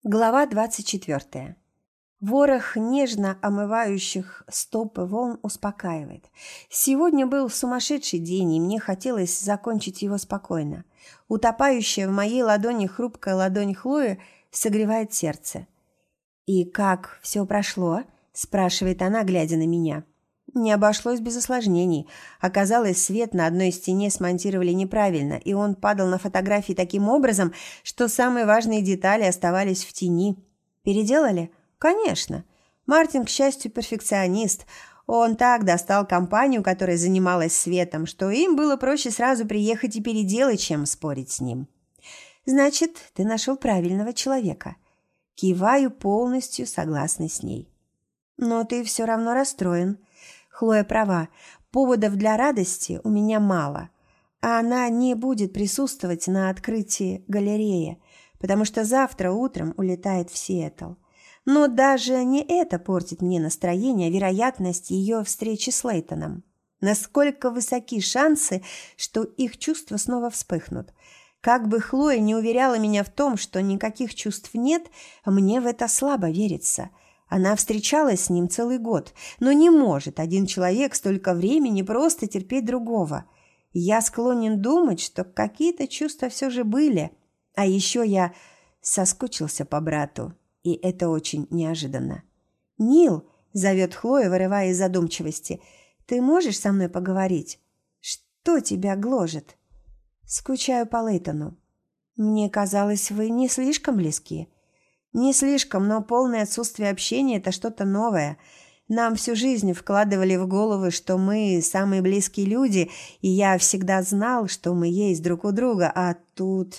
Глава 24. Ворох нежно омывающих стопы волн успокаивает. Сегодня был сумасшедший день, и мне хотелось закончить его спокойно. Утопающая в моей ладони хрупкая ладонь Хлои согревает сердце. «И как все прошло?» – спрашивает она, глядя на меня. Не обошлось без осложнений. Оказалось, свет на одной стене смонтировали неправильно, и он падал на фотографии таким образом, что самые важные детали оставались в тени. Переделали? Конечно. Мартин, к счастью, перфекционист. Он так достал компанию, которая занималась светом, что им было проще сразу приехать и переделать, чем спорить с ним. «Значит, ты нашел правильного человека». Киваю, полностью согласна с ней. «Но ты все равно расстроен». Хлоя права, поводов для радости у меня мало, а она не будет присутствовать на открытии галереи, потому что завтра утром улетает в Сиэтл. Но даже не это портит мне настроение, а вероятность ее встречи с Лейтоном. Насколько высоки шансы, что их чувства снова вспыхнут. Как бы Хлоя не уверяла меня в том, что никаких чувств нет, мне в это слабо верится. Она встречалась с ним целый год, но не может один человек столько времени просто терпеть другого. Я склонен думать, что какие-то чувства все же были. А еще я соскучился по брату, и это очень неожиданно. «Нил», – зовет Хлоя, вырывая из задумчивости, – «ты можешь со мной поговорить? Что тебя гложет?» «Скучаю по Лейтону. Мне казалось, вы не слишком близки». «Не слишком, но полное отсутствие общения – это что-то новое. Нам всю жизнь вкладывали в головы, что мы самые близкие люди, и я всегда знал, что мы есть друг у друга, а тут…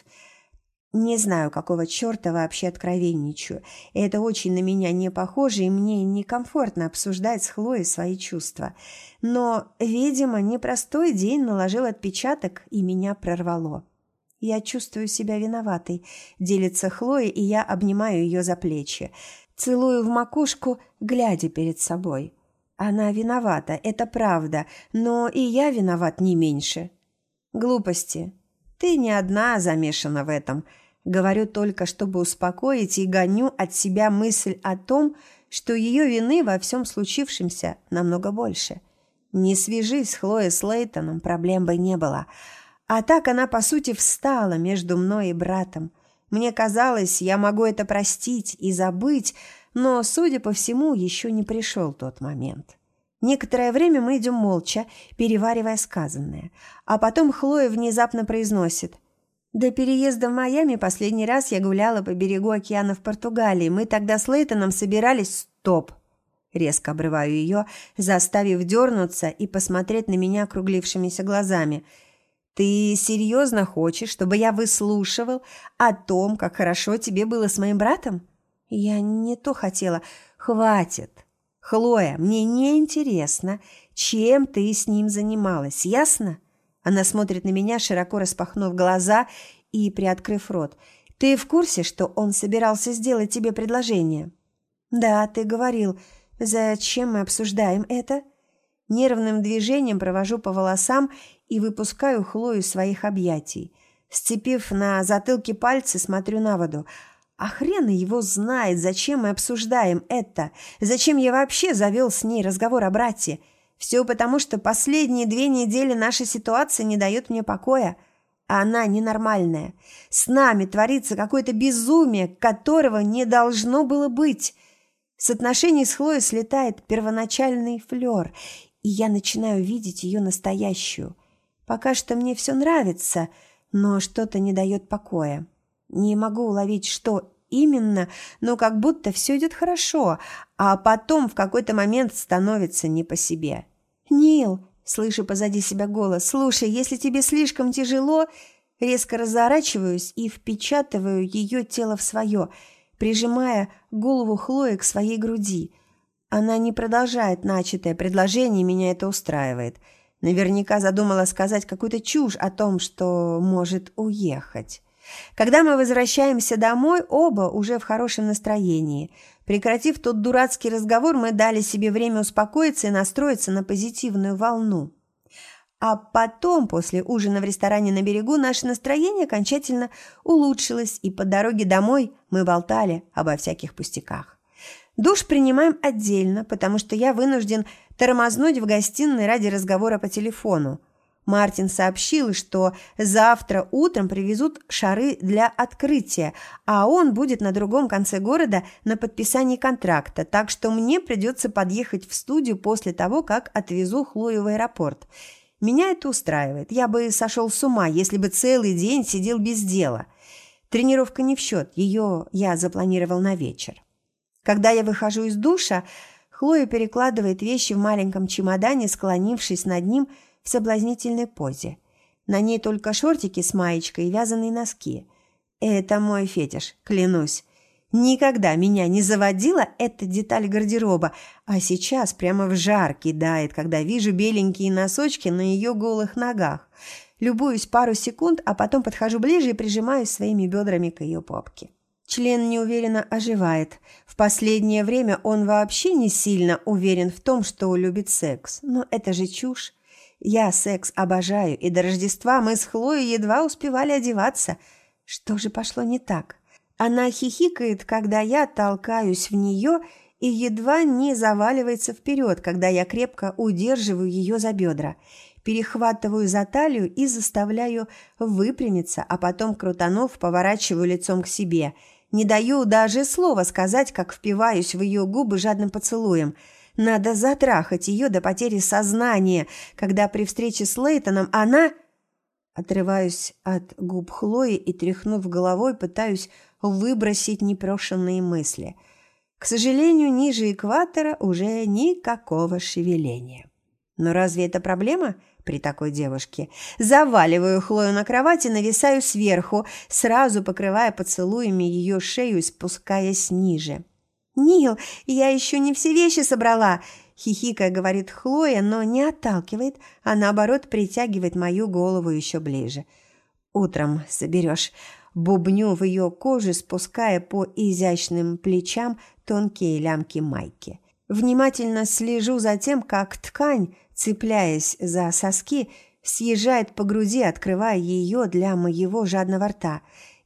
Не знаю, какого черта вообще откровенничаю. Это очень на меня не похоже, и мне некомфортно обсуждать с Хлоей свои чувства. Но, видимо, непростой день наложил отпечаток, и меня прорвало. «Я чувствую себя виноватой», – делится Хлоя, и я обнимаю ее за плечи. Целую в макушку, глядя перед собой. Она виновата, это правда, но и я виноват не меньше. Глупости. Ты не одна замешана в этом. Говорю только, чтобы успокоить, и гоню от себя мысль о том, что ее вины во всем случившемся намного больше. Не свяжись, Хлоя, с Лейтоном, проблем бы не было. А так она, по сути, встала между мной и братом. Мне казалось, я могу это простить и забыть, но, судя по всему, еще не пришел тот момент. Некоторое время мы идем молча, переваривая сказанное. А потом Хлоя внезапно произносит: «До переезда в Майами последний раз я гуляла по берегу океана в Португалии. Мы тогда с Лейтоном собирались...» «Стоп!» Резко обрываю ее, заставив дернуться и посмотреть на меня округлившимися глазами. «Ты серьезно хочешь, чтобы я выслушивал о том, как хорошо тебе было с моим братом?» «Я не то хотела. Хватит. Хлоя, мне не интересно, чем ты с ним занималась, ясно?» Она смотрит на меня, широко распахнув глаза и приоткрыв рот. «Ты в курсе, что он собирался сделать тебе предложение?» «Да, ты говорил. Зачем мы обсуждаем это?» Нервным движением провожу по волосам и выпускаю Хлою из своих объятий. Сцепив на затылке пальцы, смотрю на воду. А хрен его знает, зачем мы обсуждаем это. Зачем я вообще завел с ней разговор о брате. Все потому, что последние 2 недели наша ситуация не дает мне покоя. А она ненормальная. С нами творится какое-то безумие, которого не должно было быть. С отношений с Хлоей слетает первоначальный флёр, и я начинаю видеть ее настоящую. Пока что мне все нравится, но что-то не дает покоя. Не могу уловить, что именно, но как будто все идет хорошо, а потом в какой-то момент становится не по себе. «Нил!» – слышу позади себя голос. «Слушай, если тебе слишком тяжело...» Резко разворачиваюсь и впечатываю ее тело в свое, прижимая голову Хлои к своей груди. Она не продолжает начатое предложение, меня это устраивает. Наверняка задумала сказать какую-то чушь о том, что может уехать. Когда мы возвращаемся домой, оба уже в хорошем настроении. Прекратив тот дурацкий разговор, мы дали себе время успокоиться и настроиться на позитивную волну. А потом, после ужина в ресторане на берегу, наше настроение окончательно улучшилось, и по дороге домой мы болтали обо всяких пустяках. Душ принимаем отдельно, потому что я вынужден тормознуть в гостиной ради разговора по телефону. Мартин сообщил, что завтра утром привезут шары для открытия, а он будет на другом конце города на подписании контракта, так что мне придется подъехать в студию после того, как отвезу Хлою в аэропорт. Меня это устраивает. Я бы сошел с ума, если бы целый день сидел без дела. Тренировка не в счет, ее я запланировал на вечер. Когда я выхожу из душа, Хлоя перекладывает вещи в маленьком чемодане, склонившись над ним в соблазнительной позе. На ней только шортики с маечкой и вязаные носки. Это мой фетиш, клянусь. Никогда меня не заводила эта деталь гардероба, а сейчас прямо в жар кидает, когда вижу беленькие носочки на ее голых ногах. Любуюсь пару секунд, а потом подхожу ближе и прижимаюсь своими бедрами к ее попке. Член неуверенно оживает. В последнее время он вообще не сильно уверен в том, что любит секс. Но это же чушь. Я секс обожаю, и до Рождества мы с Хлоей едва успевали одеваться. Что же пошло не так? Она хихикает, когда я толкаюсь в нее, и едва не заваливается вперед, когда я крепко удерживаю ее за бедра. Перехватываю за талию и заставляю выпрямиться, а потом, крутанув, поворачиваю лицом к себе. Не даю даже слова сказать, как впиваюсь в ее губы жадным поцелуем. Надо затрахать ее до потери сознания, когда при встрече с Лейтоном она... Отрываюсь от губ Хлои и, тряхнув головой, пытаюсь выбросить непрошенные мысли. К сожалению, ниже экватора уже никакого шевеления. Но разве это проблема при такой девушке? Заваливаю Хлою на кровати, нависаю сверху, сразу покрывая поцелуями ее шею и спускаясь ниже. «Нил, я еще не все вещи собрала!» – хихикая говорит Хлоя, но не отталкивает, а наоборот притягивает мою голову еще ближе. «Утром соберешь». Бубню в ее кожу, спуская по изящным плечам тонкие лямки майки. Внимательно слежу за тем, как ткань, цепляясь за соски, съезжает по груди, открывая ее для моего жадного рта.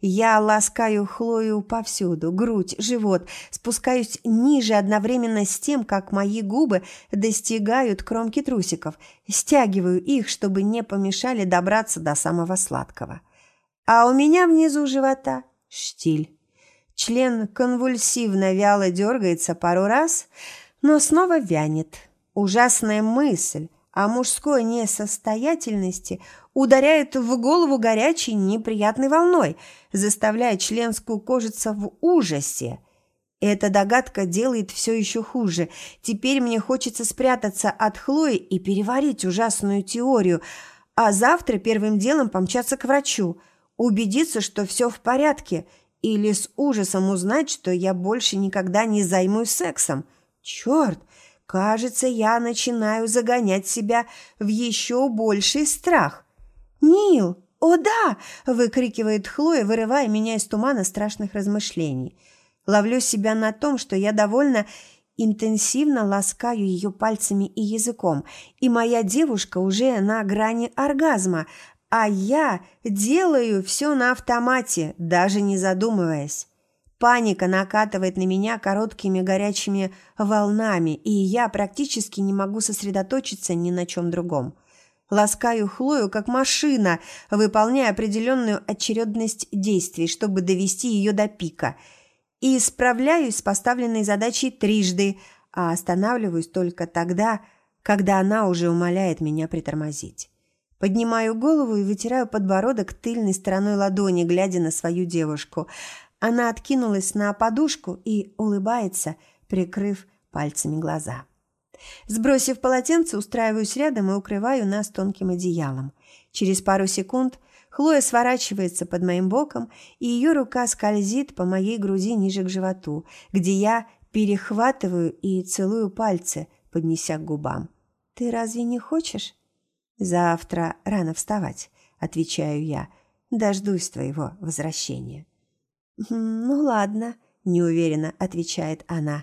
Я ласкаю Хлою повсюду, грудь, живот, спускаюсь ниже одновременно с тем, как мои губы достигают кромки трусиков, стягиваю их, чтобы не помешали добраться до самого сладкого. А у меня внизу живота штиль. Член конвульсивно вяло дергается пару раз, но снова вянет. Ужасная мысль о мужской несостоятельности ударяет в голову горячей неприятной волной, заставляя член скукожиться в ужасе. Эта догадка делает все еще хуже. Теперь мне хочется спрятаться от Хлои и переварить ужасную теорию, а завтра первым делом помчаться к врачу, убедиться, что все в порядке, или с ужасом узнать, что я больше никогда не займусь сексом. Черт! Кажется, я начинаю загонять себя в еще больший страх. «Нил! О да!» – выкрикивает Хлоя, вырывая меня из тумана страшных размышлений. Ловлю себя на том, что я довольно интенсивно ласкаю ее пальцами и языком, и моя девушка уже на грани оргазма, а я делаю все на автомате, даже не задумываясь. Паника накатывает на меня короткими горячими волнами, и я практически не могу сосредоточиться ни на чем другом. Ласкаю Хлою как машина, выполняя определенную очередность действий, чтобы довести ее до пика. И справляюсь с поставленной задачей трижды, а останавливаюсь только тогда, когда она уже умоляет меня притормозить. Поднимаю голову и вытираю подбородок тыльной стороной ладони, глядя на свою девушку. Она откинулась на подушку и улыбается, прикрыв пальцами глаза. Сбросив полотенце, устраиваюсь рядом и укрываю нас тонким одеялом. Через пару секунд Хлоя сворачивается под моим боком, и ее рука скользит по моей груди ниже к животу, где я перехватываю и целую пальцы, поднеся к губам. «Ты разве не хочешь?» «Завтра рано вставать», — отвечаю я. «Дождусь твоего возвращения». «Ну ладно», – неуверенно отвечает она.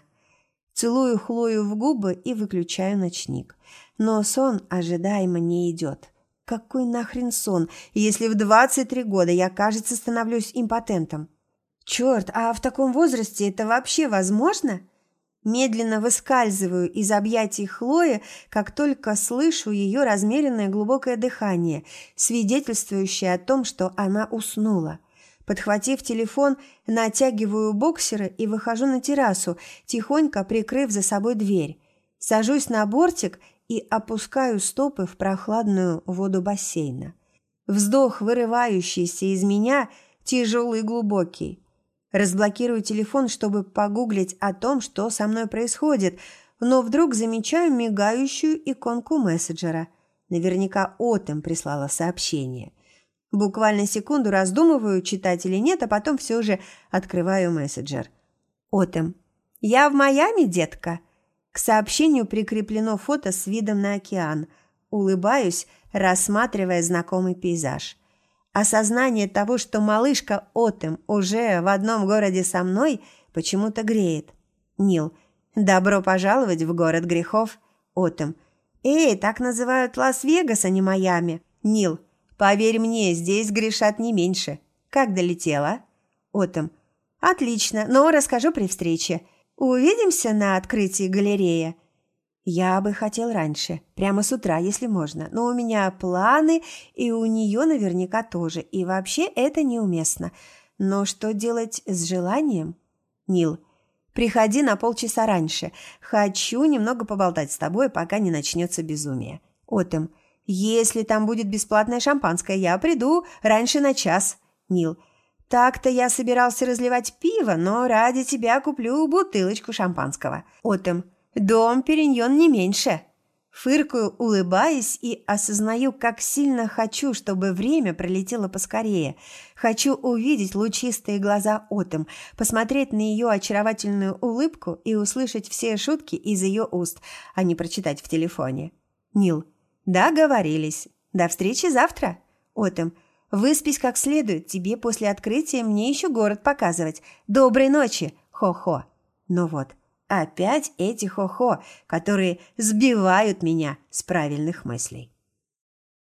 Целую Хлою в губы и выключаю ночник. Но сон ожидаемо не идет. Какой нахрен сон, если в 23 года я, кажется, становлюсь импотентом? Черт, а в таком возрасте это вообще возможно? Медленно выскальзываю из объятий Хлои, как только слышу ее размеренное глубокое дыхание, свидетельствующее о том, что она уснула. Подхватив телефон, натягиваю боксеры и выхожу на террасу, тихонько прикрыв за собой дверь. Сажусь на бортик и опускаю стопы в прохладную воду бассейна. Вздох, вырывающийся из меня, тяжелый и глубокий. Разблокирую телефон, чтобы погуглить о том, что со мной происходит, но вдруг замечаю мигающую иконку мессенджера. Наверняка Отем прислала сообщение. Буквально секунду раздумываю, читать или нет, а потом все же открываю мессенджер. Отем. «Я в Майами, детка?» К сообщению прикреплено фото с видом на океан. Улыбаюсь, рассматривая знакомый пейзаж. Осознание того, что малышка Отем уже в одном городе со мной, почему-то греет. Нил. «Добро пожаловать в город грехов». Отем. «Эй, так называют Лас-Вегас, а не Майами». Нил. «Поверь мне, здесь грешат не меньше. Как долетела?» Отем. «Отлично, но расскажу при встрече. Увидимся на открытии галереи?» Я бы хотел раньше, прямо с утра, если можно, но у меня планы, и у нее наверняка тоже, и вообще это неуместно. Но что делать с желанием? Нил. «Приходи на полчаса раньше. Хочу немного поболтать с тобой, пока не начнется безумие». Отем. «Если там будет бесплатное шампанское, я приду раньше на час». Нил. «Так-то я собирался разливать пиво, но ради тебя куплю бутылочку шампанского». Отем. «Дом Периньон не меньше». Фыркаю, улыбаясь, и осознаю, как сильно хочу, чтобы время пролетело поскорее. Хочу увидеть лучистые глаза Отем, посмотреть на ее очаровательную улыбку и услышать все шутки из ее уст, а не прочитать в телефоне. Нил. «Договорились. До встречи завтра». Отем. «Выспись как следует. Тебе после открытия мне еще город показывать. Доброй ночи. Хо-хо». Ну вот, опять эти хо-хо, которые сбивают меня с правильных мыслей.